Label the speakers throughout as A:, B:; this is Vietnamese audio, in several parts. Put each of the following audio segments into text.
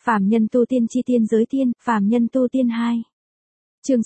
A: Phàm nhân tu tiên chi tiên giới tiên, phàm nhân tu tiên 2. Chương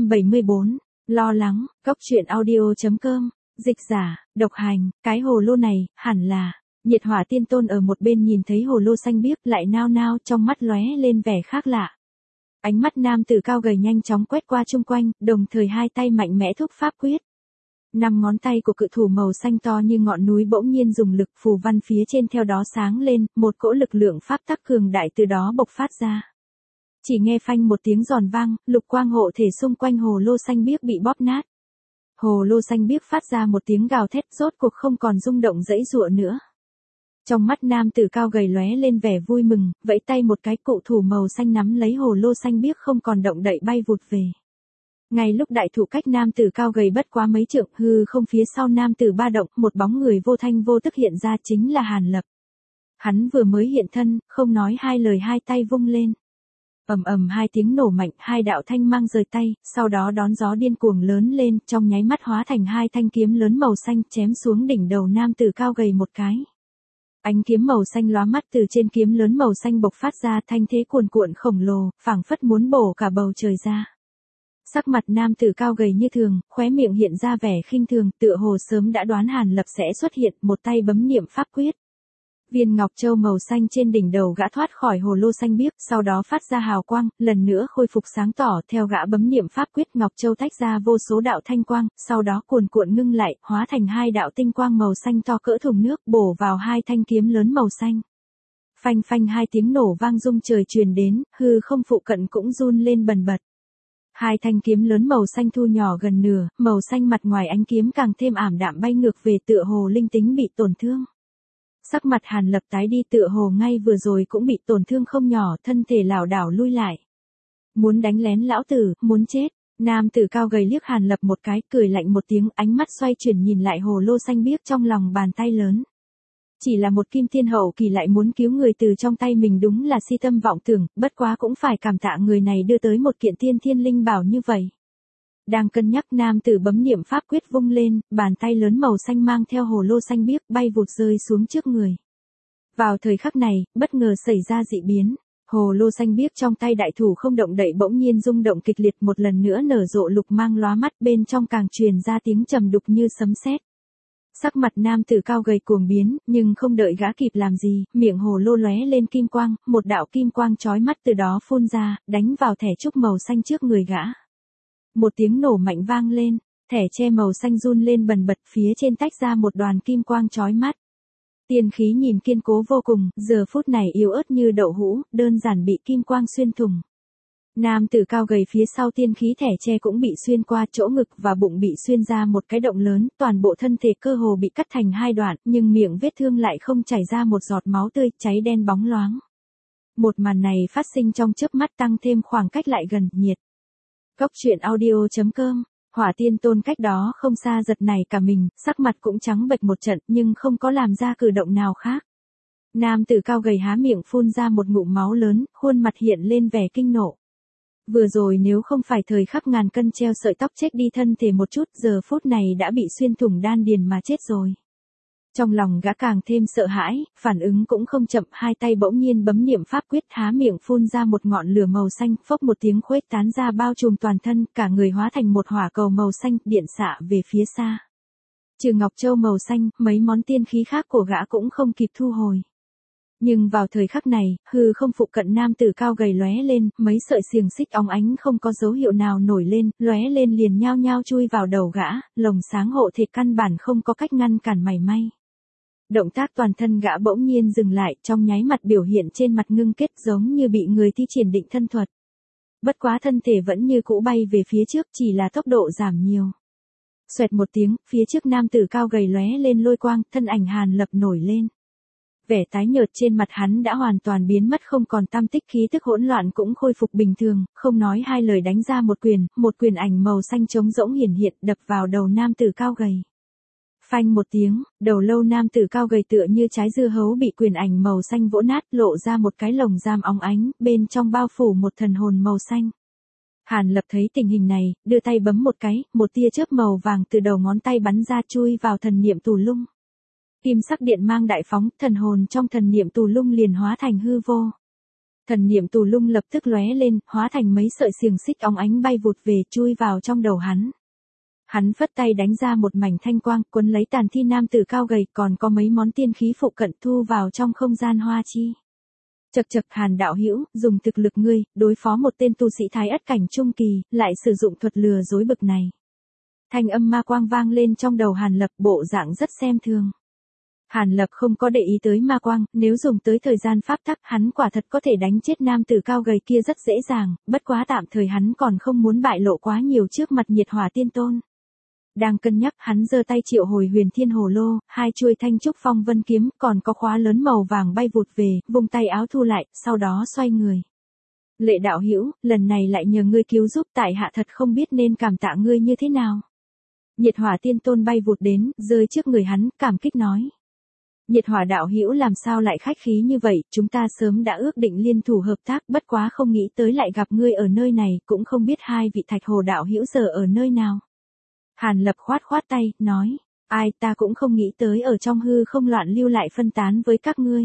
A: 674, lo lắng, góc truyện audio.com, dịch giả, độc hành, cái hồ lô này, hẳn là, Nhiệt Hỏa Tiên Tôn ở một bên nhìn thấy hồ lô xanh biếc lại nao nao trong mắt lóe lên vẻ khác lạ. Ánh mắt nam tử cao gầy nhanh chóng quét qua chung quanh, đồng thời hai tay mạnh mẽ thúc pháp quyết. 5 ngón tay của cự thủ màu xanh to như ngọn núi bỗng nhiên dùng lực phù văn phía trên theo đó sáng lên, một cỗ lực lượng pháp tắc cường đại từ đó bộc phát ra. Chỉ nghe phanh một tiếng giòn vang, lục quang hộ thể xung quanh hồ lô xanh biếc bị bóp nát. Hồ lô xanh biếc phát ra một tiếng gào thét rốt cuộc không còn rung động dãy giụa nữa. Trong mắt nam tử cao gầy lóe lên vẻ vui mừng, vẫy tay một cái cụ thủ màu xanh nắm lấy hồ lô xanh biếc không còn động đậy bay vụt về. Ngay lúc đại thủ cách nam tử cao gầy bất quá mấy trượng, hư không phía sau nam tử ba động, một bóng người vô thanh vô tức hiện ra chính là Hàn Lập. Hắn vừa mới hiện thân, không nói hai lời hai tay vung lên. Ầm ầm hai tiếng nổ mạnh, hai đạo thanh mang rời tay, sau đó đón gió điên cuồng lớn lên, trong nháy mắt hóa thành hai thanh kiếm lớn màu xanh chém xuống đỉnh đầu nam tử cao gầy một cái. Ánh kiếm màu xanh lóa mắt từ trên kiếm lớn màu xanh bộc phát ra thanh thế cuồn cuộn khổng lồ, phảng phất muốn bổ cả bầu trời ra. Sắc mặt nam tử cao gầy như thường, khóe miệng hiện ra vẻ khinh thường, tựa hồ sớm đã đoán Hàn Lập sẽ xuất hiện, một tay bấm niệm pháp quyết. Viên ngọc châu màu xanh trên đỉnh đầu gã thoát khỏi hồ lô xanh biếc, sau đó phát ra hào quang, lần nữa khôi phục sáng tỏ, theo gã bấm niệm pháp quyết, ngọc châu tách ra vô số đạo thanh quang, sau đó cuồn cuộn ngưng lại, hóa thành hai đạo tinh quang màu xanh to cỡ thùng nước, bổ vào hai thanh kiếm lớn màu xanh. Phanh phanh hai tiếng nổ vang rung trời truyền đến, hư không phụ cận cũng run lên bần bật. Hai thanh kiếm lớn màu xanh thu nhỏ gần nửa, màu xanh mặt ngoài ánh kiếm càng thêm ảm đạm bay ngược về, tựa hồ linh tính bị tổn thương. Sắc mặt Hàn Lập tái đi, tựa hồ ngay vừa rồi cũng bị tổn thương không nhỏ, thân thể lảo đảo lui lại. Muốn đánh lén lão tử, muốn chết. Nam tử cao gầy liếc Hàn Lập một cái, cười lạnh một tiếng, ánh mắt xoay chuyển nhìn lại hồ lô xanh biếc trong lòng bàn tay lớn. Chỉ là một kim thiên hậu kỳ lại muốn cứu người từ trong tay mình, đúng là si tâm vọng tưởng, bất quá cũng phải cảm tạ người này đưa tới một kiện tiên thiên linh bảo như vậy. Đang cân nhắc, nam tử bấm niệm pháp quyết vung lên, bàn tay lớn màu xanh mang theo hồ lô xanh biếc bay vụt rơi xuống trước người. Vào thời khắc này, bất ngờ xảy ra dị biến, hồ lô xanh biếc trong tay đại thủ không động đậy bỗng nhiên rung động kịch liệt, một lần nữa nở rộ lục mang lóa mắt, bên trong càng truyền ra tiếng trầm đục như sấm sét. Sắc mặt nam tử cao gầy cuồng biến, nhưng không đợi gã kịp làm gì, miệng hồ lô lóe lên kim quang, một đạo kim quang chói mắt từ đó phun ra, đánh vào thẻ trúc màu xanh trước người gã. Một tiếng nổ mạnh vang lên, thẻ tre màu xanh run lên bần bật, phía trên tách ra một đoàn kim quang chói mắt. Tiên khí nhìn kiên cố vô cùng, giờ phút này yếu ớt như đậu hũ, đơn giản bị kim quang xuyên thủng. Nam tử cao gầy phía sau tiên khí thẻ tre cũng bị xuyên qua, chỗ ngực và bụng bị xuyên ra một cái động lớn, toàn bộ thân thể cơ hồ bị cắt thành hai đoạn, nhưng miệng vết thương lại không chảy ra một giọt máu tươi, cháy đen bóng loáng. Một màn này phát sinh trong chớp mắt, tăng thêm khoảng cách lại gần, nhiệt. Góc truyện audio.com, Hỏa Tiên Tôn cách đó không xa giật nảy cả mình, sắc mặt cũng trắng bệch một trận, nhưng không có làm ra cử động nào khác. Nam tử cao gầy há miệng phun ra một ngụm máu lớn, khuôn mặt hiện lên vẻ kinh nộ. Vừa rồi nếu không phải thời khắc ngàn cân treo sợi tóc chết đi thân thể một chút, giờ phút này đã bị xuyên thủng đan điền mà chết rồi. Trong lòng gã càng thêm sợ hãi, phản ứng cũng không chậm, hai tay bỗng nhiên bấm niệm pháp quyết, há miệng phun ra một ngọn lửa màu xanh, phốc một tiếng khuếch tán ra bao trùm toàn thân, cả người hóa thành một hỏa cầu màu xanh, điện xạ về phía xa. Trừ ngọc châu màu xanh, mấy món tiên khí khác của gã cũng không kịp thu hồi. Nhưng vào thời khắc này, hư không phụ cận nam tử cao gầy lóe lên, mấy sợi xiềng xích óng ánh không có dấu hiệu nào nổi lên, lóe lên liền nhao nhao chui vào đầu gã, lồng sáng hộ thể căn bản không có cách ngăn cản mảy may. Động tác toàn thân gã bỗng nhiên dừng lại, trong nháy mặt biểu hiện trên mặt ngưng kết giống như bị người thi triển định thân thuật. Bất quá thân thể vẫn như cũ bay về phía trước, chỉ là tốc độ giảm nhiều. Xoẹt một tiếng, phía trước nam tử cao gầy lóe lên lôi quang, thân ảnh Hàn Lập nổi lên. Vẻ tái nhợt trên mặt hắn đã hoàn toàn biến mất, không còn tăm tích, khí tức hỗn loạn cũng khôi phục bình thường, không nói hai lời đánh ra một quyền ảnh màu xanh trống rỗng hiển hiện đập vào đầu nam tử cao gầy. Phanh một tiếng, đầu lâu nam tử cao gầy tựa như trái dưa hấu bị quyền ảnh màu xanh vỗ nát, lộ ra một cái lồng giam óng ánh, bên trong bao phủ một thần hồn màu xanh. Hàn Lập thấy tình hình này, đưa tay bấm một cái, một tia chớp màu vàng từ đầu ngón tay bắn ra chui vào thần niệm tù lung. Kim sắc điện mang đại phóng, thần hồn trong thần niệm tù lung liền hóa thành hư vô. Thần niệm tù lung lập tức lóe lên, hóa thành mấy sợi xiềng xích óng ánh bay vụt về, chui vào trong đầu hắn. Hắn phất tay đánh ra một mảnh thanh quang, cuốn lấy tàn thi nam tử cao gầy, còn có mấy món tiên khí phụ cận thu vào trong không gian hoa chi. Chậc chậc, Hàn đạo hữu, dùng thực lực ngươi, đối phó một tên tu sĩ thái ất cảnh trung kỳ, lại sử dụng thuật lừa dối bực này. Thanh âm ma quang vang lên trong đầu Hàn Lập, bộ dạng rất xem thường. Hàn Lập không có để ý tới ma quang, nếu dùng tới thời gian pháp tắc, hắn quả thật có thể đánh chết nam tử cao gầy kia rất dễ dàng, bất quá tạm thời hắn còn không muốn bại lộ quá nhiều trước mặt Nhiệt Hỏa Tiên Tôn. Đang cân nhắc, hắn giơ tay triệu hồi Huyền Thiên Hồ Lô, 2 chuôi Thanh Trúc Phong Vân kiếm, còn có khóa lớn màu vàng bay vụt về, vung tay áo thu lại, sau đó xoay người. Lệ đạo hữu, lần này lại nhờ ngươi cứu giúp, tại hạ thật không biết nên cảm tạ ngươi như thế nào. Nhiệt Hỏa Tiên Tôn bay vụt đến, rơi trước người hắn, cảm kích nói. Nhiệt Hỏa đạo hữu làm sao lại khách khí như vậy, chúng ta sớm đã ước định liên thủ hợp tác, bất quá không nghĩ tới lại gặp ngươi ở nơi này, cũng không biết hai vị Thạch Hồ đạo hữu giờ ở nơi nào. Hàn Lập khoát khoát tay, nói, ai, ta cũng không nghĩ tới ở trong hư không loạn lưu lại phân tán với các ngươi.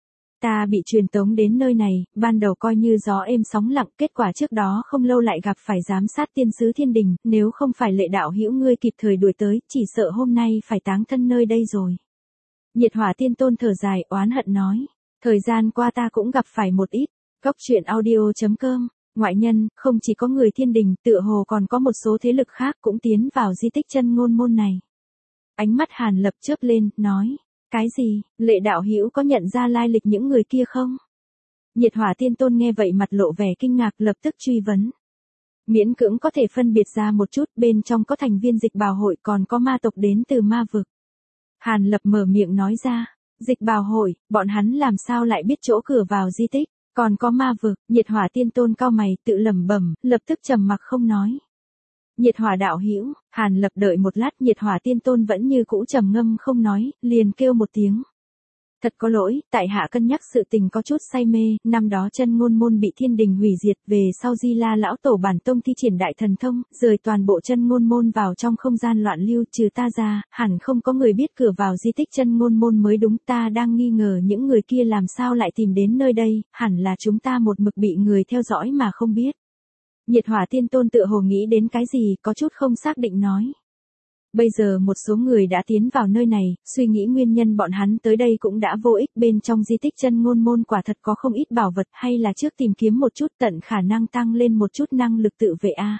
A: Ta bị truyền tống đến nơi này, ban đầu coi như gió êm sóng lặng, kết quả trước đó không lâu lại gặp phải giám sát tiên sứ thiên đình, nếu không phải Lệ đạo hữu ngươi kịp thời đuổi tới, chỉ sợ hôm nay phải táng thân nơi đây rồi. Nhiệt Hỏa Tiên Tôn thở dài, oán hận nói, thời gian qua ta cũng gặp phải một ít. Góc truyện audio.com, ngoại nhân, không chỉ có người thiên đình, tựa hồ còn có một số thế lực khác cũng tiến vào di tích chân ngôn môn này. Ánh mắt Hàn Lập chớp lên, nói, cái gì, Lệ đạo hữu có nhận ra lai lịch những người kia không? Nhiệt Hỏa Tiên Tôn nghe vậy mặt lộ vẻ kinh ngạc, lập tức truy vấn. Miễn cưỡng có thể phân biệt ra một chút, bên trong có thành viên Dịch Bào hội, còn có ma tộc đến từ ma vực. Hàn Lập mở miệng nói ra, Dịch Bào hội, bọn hắn làm sao lại biết chỗ cửa vào di tích, còn có ma vực. Nhiệt Hỏa Tiên Tôn cau mày, tự lẩm bẩm, lập tức trầm mặc không nói. Nhiệt Hỏa đạo hữu, Hàn Lập đợi một lát, Nhiệt Hỏa Tiên Tôn vẫn như cũ trầm ngâm không nói, liền kêu một tiếng. Thật có lỗi, tại hạ cân nhắc sự tình có chút say mê, năm đó chân ngôn môn bị thiên đình hủy diệt, về sau Di La lão tổ bản tông thi triển đại thần thông, rời toàn bộ chân ngôn môn vào trong không gian loạn lưu, trừ ta ra, hẳn không có người biết cửa vào di tích chân ngôn môn mới đúng, ta đang nghi ngờ những người kia làm sao lại tìm đến nơi đây, hẳn là chúng ta một mực bị người theo dõi mà không biết. Nhiệt Hỏa Tiên Tôn tựa hồ nghĩ đến cái gì, có chút không xác định nói. Bây giờ một số người đã tiến vào nơi này, suy nghĩ nguyên nhân bọn hắn tới đây cũng đã vô ích, bên trong di tích chân ngôn môn quả thật có không ít bảo vật, hay là trước tìm kiếm một chút, tận khả năng tăng lên một chút năng lực tự vệ a.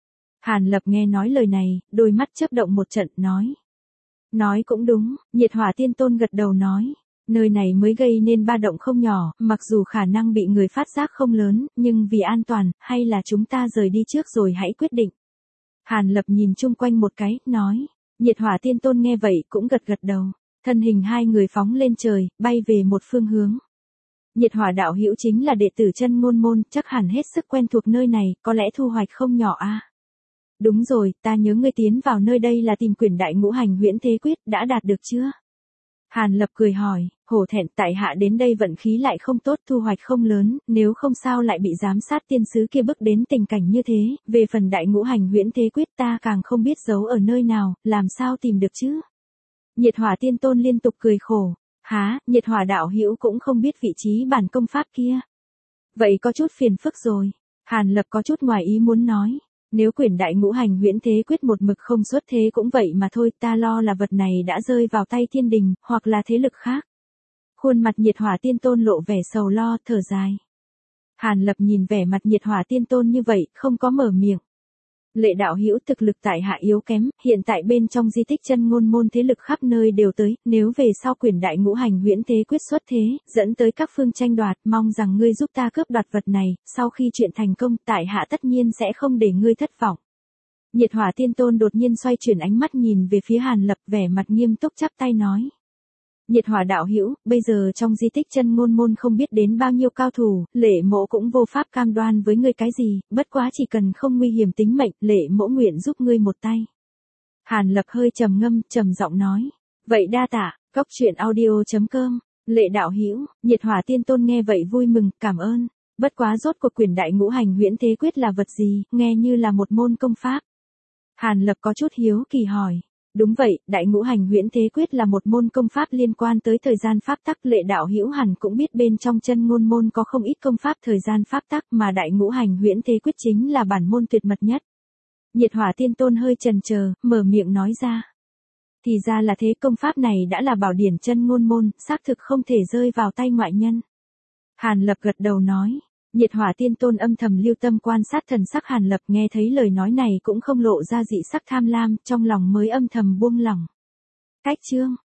A: Hàn Lập nghe nói lời này, đôi mắt chớp động một trận, nói. Nói cũng đúng, Nhiệt Hỏa Tiên Tôn gật đầu nói. Nơi này mới gây nên ba động không nhỏ, mặc dù khả năng bị người phát giác không lớn, nhưng vì an toàn, hay là chúng ta rời đi trước rồi hãy quyết định. Hàn Lập nhìn chung quanh một cái, nói. Nhiệt Hỏa Tiên Tôn nghe vậy cũng gật gật đầu. Thân hình hai người phóng lên trời, bay về một phương hướng. Nhiệt Hỏa đạo hữu chính là đệ tử chân ngôn môn, chắc hẳn hết sức quen thuộc nơi này, có lẽ thu hoạch không nhỏ a. Đúng rồi, ta nhớ ngươi tiến vào nơi đây là tìm quyển Đại Ngũ Hành Huyễn Thế Quyết, đã đạt được chưa? Hàn Lập cười hỏi, hổ thẹn, tại hạ đến đây vận khí lại không tốt, thu hoạch không lớn, nếu không sao lại bị giám sát tiên sứ kia bức đến tình cảnh như thế, về phần Đại Ngũ Hành Huyễn Thế Quyết ta càng không biết giấu ở nơi nào, làm sao tìm được chứ? Nhiệt Hỏa Tiên Tôn liên tục cười khổ, há, Nhiệt Hỏa đạo hữu cũng không biết vị trí bản công pháp kia. Vậy có chút phiền phức rồi. Hàn Lập có chút ngoài ý muốn nói. Nếu quyển Đại Ngũ Hành Huyễn Thế Quyết một mực không xuất thế cũng vậy mà thôi, ta lo là vật này đã rơi vào tay thiên đình, hoặc là thế lực khác. Khuôn mặt Nhiệt Hỏa Tiên Tôn lộ vẻ sầu lo, thở dài. Hàn Lập nhìn vẻ mặt Nhiệt Hỏa Tiên Tôn như vậy, không có mở miệng. Lệ đạo hữu, thực lực tại hạ yếu kém, hiện tại bên trong di tích chân ngôn môn thế lực khắp nơi đều tới, nếu về sau quyển Đại Ngũ Hành Huyễn Thế Quyết xuất thế, dẫn tới các phương tranh đoạt, mong rằng ngươi giúp ta cướp đoạt vật này, sau khi chuyện thành công, tại hạ tất nhiên sẽ không để ngươi thất vọng. Nhiệt Hỏa Tiên Tôn đột nhiên xoay chuyển ánh mắt nhìn về phía Hàn Lập, vẻ mặt nghiêm túc chắp tay nói. Nhiệt Hỏa đạo hữu, bây giờ trong di tích chân ngôn môn không biết đến bao nhiêu cao thủ, Lệ mỗ cũng vô pháp cam đoan với ngươi cái gì, bất quá chỉ cần không nguy hiểm tính mệnh, Lệ mỗ nguyện giúp ngươi một tay. Hàn Lập hơi trầm ngâm, trầm giọng nói. Vậy đa tạ. Góc truyện audio.com, Lệ đạo hữu. Nhiệt Hỏa Tiên Tôn nghe vậy vui mừng, cảm ơn. Bất quá rốt cuộc quyển Đại Ngũ Hành Huyễn Thế Quyết là vật gì, nghe như là một môn công pháp. Hàn Lập có chút hiếu kỳ hỏi. Đúng vậy, Đại Ngũ Hành Huyễn Thế Quyết là một môn công pháp liên quan tới thời gian pháp tắc. Lệ đạo hữu hẳn cũng biết bên trong chân ngôn môn có không ít công pháp thời gian pháp tắc mà Đại Ngũ Hành Huyễn Thế Quyết chính là bản môn tuyệt mật nhất. Nhiệt Hỏa Tiên Tôn hơi chần chờ, mở miệng nói ra. Thì ra là thế, công pháp này đã là bảo điển chân ngôn môn, xác thực không thể rơi vào tay ngoại nhân. Hàn Lập gật đầu nói. Nhiệt Hỏa Tiên Tôn âm thầm lưu tâm quan sát thần sắc Hàn Lập, nghe thấy lời nói này cũng không lộ ra dị sắc tham lam, trong lòng mới âm thầm buông lỏng. Cách chương